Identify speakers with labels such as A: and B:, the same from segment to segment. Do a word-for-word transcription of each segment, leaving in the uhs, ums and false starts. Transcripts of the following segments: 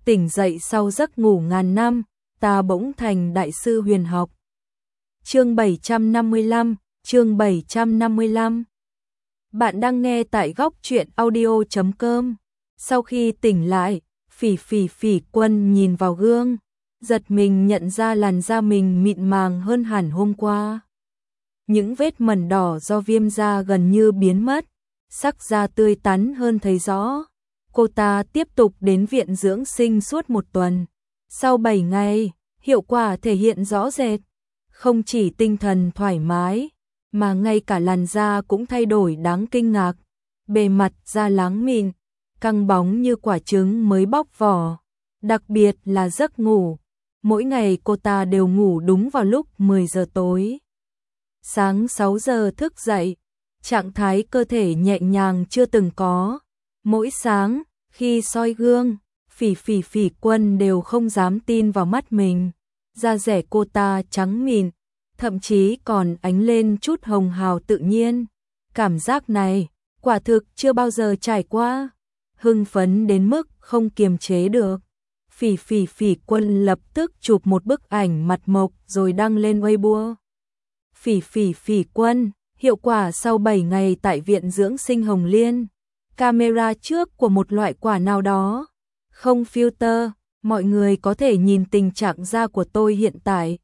A: tỉnh dậy sau giấc ngủ ngàn năm, ta bỗng thành đại sư huyền học. Chương bảy trăm năm mươi lăm, chương bảy trăm năm mươi lăm. Bạn đang nghe tại góc truyện audio chấm com. Sau khi tỉnh lại, Phỉ Phỉ Phỉ Quân nhìn vào gương, giật mình nhận ra làn da mình mịn màng hơn hẳn hôm qua. Những vết mẩn đỏ do viêm da gần như biến mất, sắc da tươi tắn hơn thấy rõ. Cô ta tiếp tục đến viện dưỡng sinh suốt một tuần. Sau bảy ngày, hiệu quả thể hiện rõ rệt. Không chỉ tinh thần thoải mái, mà ngay cả làn da cũng thay đổi đáng kinh ngạc. Bề mặt da láng mịn, căng bóng như quả trứng mới bóc vỏ. Đặc biệt là giấc ngủ. Mỗi ngày cô ta đều ngủ đúng vào lúc mười giờ tối. Sáng sáu giờ thức dậy, trạng thái cơ thể nhẹ nhàng chưa từng có. Mỗi sáng, khi soi gương, Phỉ Phỉ Phỉ Quân đều không dám tin vào mắt mình. Da dẻ cô ta trắng mịn, thậm chí còn ánh lên chút hồng hào tự nhiên. Cảm giác này, quả thực chưa bao giờ trải qua. Hưng phấn đến mức không kiềm chế được. Phỉ Phỉ Phỉ Quân lập tức chụp một bức ảnh mặt mộc rồi đăng lên Weibo. Phỉ Phỉ Phỉ Quân, hiệu quả sau bảy ngày tại viện dưỡng sinh Hồng Liên. Camera trước của một loại quả nào đó. Không filter, mọi người có thể nhìn tình trạng da của tôi hiện tại.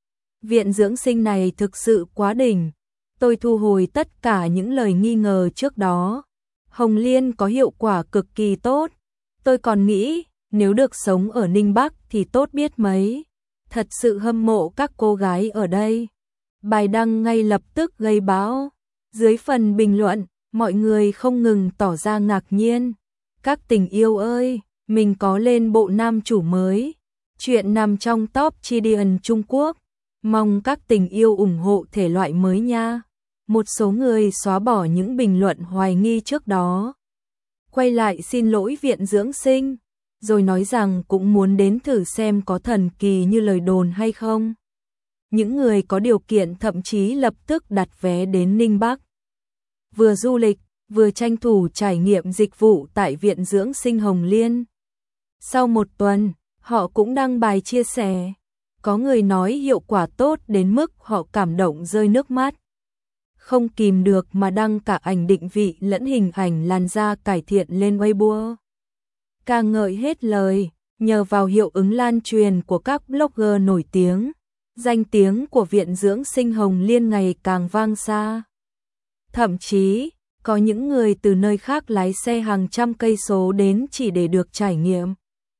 A: Viện dưỡng sinh này thực sự quá đỉnh. Tôi thu hồi tất cả những lời nghi ngờ trước đó. Hồng Liên có hiệu quả cực kỳ tốt. Tôi còn nghĩ, nếu được sống ở Ninh Bắc thì tốt biết mấy. Thật sự hâm mộ các cô gái ở đây. Bài đăng ngay lập tức gây bão. Dưới phần bình luận, mọi người không ngừng tỏ ra ngạc nhiên. Các tình yêu ơi, mình có lên bộ nam chủ mới. Chuyện nằm trong top Chidian Trung Quốc. Mong các tình yêu ủng hộ thể loại mới nha. Một số người xóa bỏ những bình luận hoài nghi trước đó. Quay lại xin lỗi viện dưỡng sinh, rồi nói rằng cũng muốn đến thử xem có thần kỳ như lời đồn hay không. Những người có điều kiện thậm chí lập tức đặt vé đến Ninh Bắc. Vừa du lịch, vừa tranh thủ trải nghiệm dịch vụ tại viện dưỡng sinh Hồng Liên. Sau một tuần, họ cũng đăng bài chia sẻ. Có người nói hiệu quả tốt đến mức họ cảm động rơi nước mắt. Không kìm được mà đăng cả ảnh định vị lẫn hình ảnh làn da cải thiện lên Weibo. Ca ngợi hết lời, nhờ vào hiệu ứng lan truyền của các blogger nổi tiếng, danh tiếng của viện dưỡng sinh Hồng Liên ngày càng vang xa. Thậm chí, có những người từ nơi khác lái xe hàng trăm cây số đến chỉ để được trải nghiệm.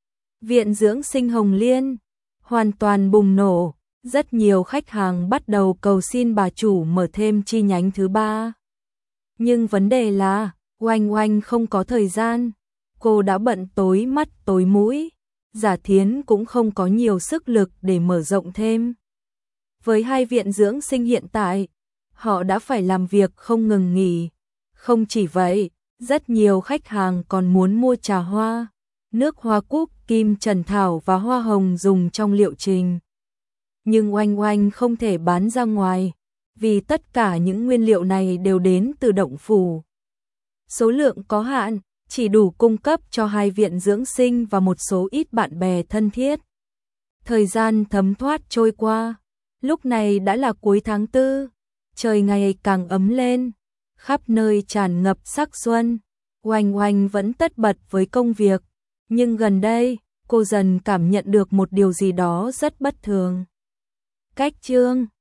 A: Viện dưỡng sinh Hồng Liên hoàn toàn bùng nổ, rất nhiều khách hàng bắt đầu cầu xin bà chủ mở thêm chi nhánh thứ ba. Nhưng vấn đề là, Oanh Oanh không có thời gian, cô đã bận tối mắt tối mũi, Giả Thiến cũng không có nhiều sức lực để mở rộng thêm. Với hai viện dưỡng sinh hiện tại, họ đã phải làm việc không ngừng nghỉ. Không chỉ vậy, rất nhiều khách hàng còn muốn mua trà hoa, nước hoa cúc, kim trần thảo và hoa hồng dùng trong liệu trình. Nhưng Oanh Oanh không thể bán ra ngoài, vì tất cả những nguyên liệu này đều đến từ động phủ. Số lượng có hạn, chỉ đủ cung cấp cho hai viện dưỡng sinh và một số ít bạn bè thân thiết. Thời gian thấm thoát trôi qua, lúc này đã là cuối tháng tư, trời ngày càng ấm lên, khắp nơi tràn ngập sắc xuân. Oanh Oanh vẫn tất bật với công việc, nhưng gần đây, cô dần cảm nhận được một điều gì đó rất bất thường. Cách chương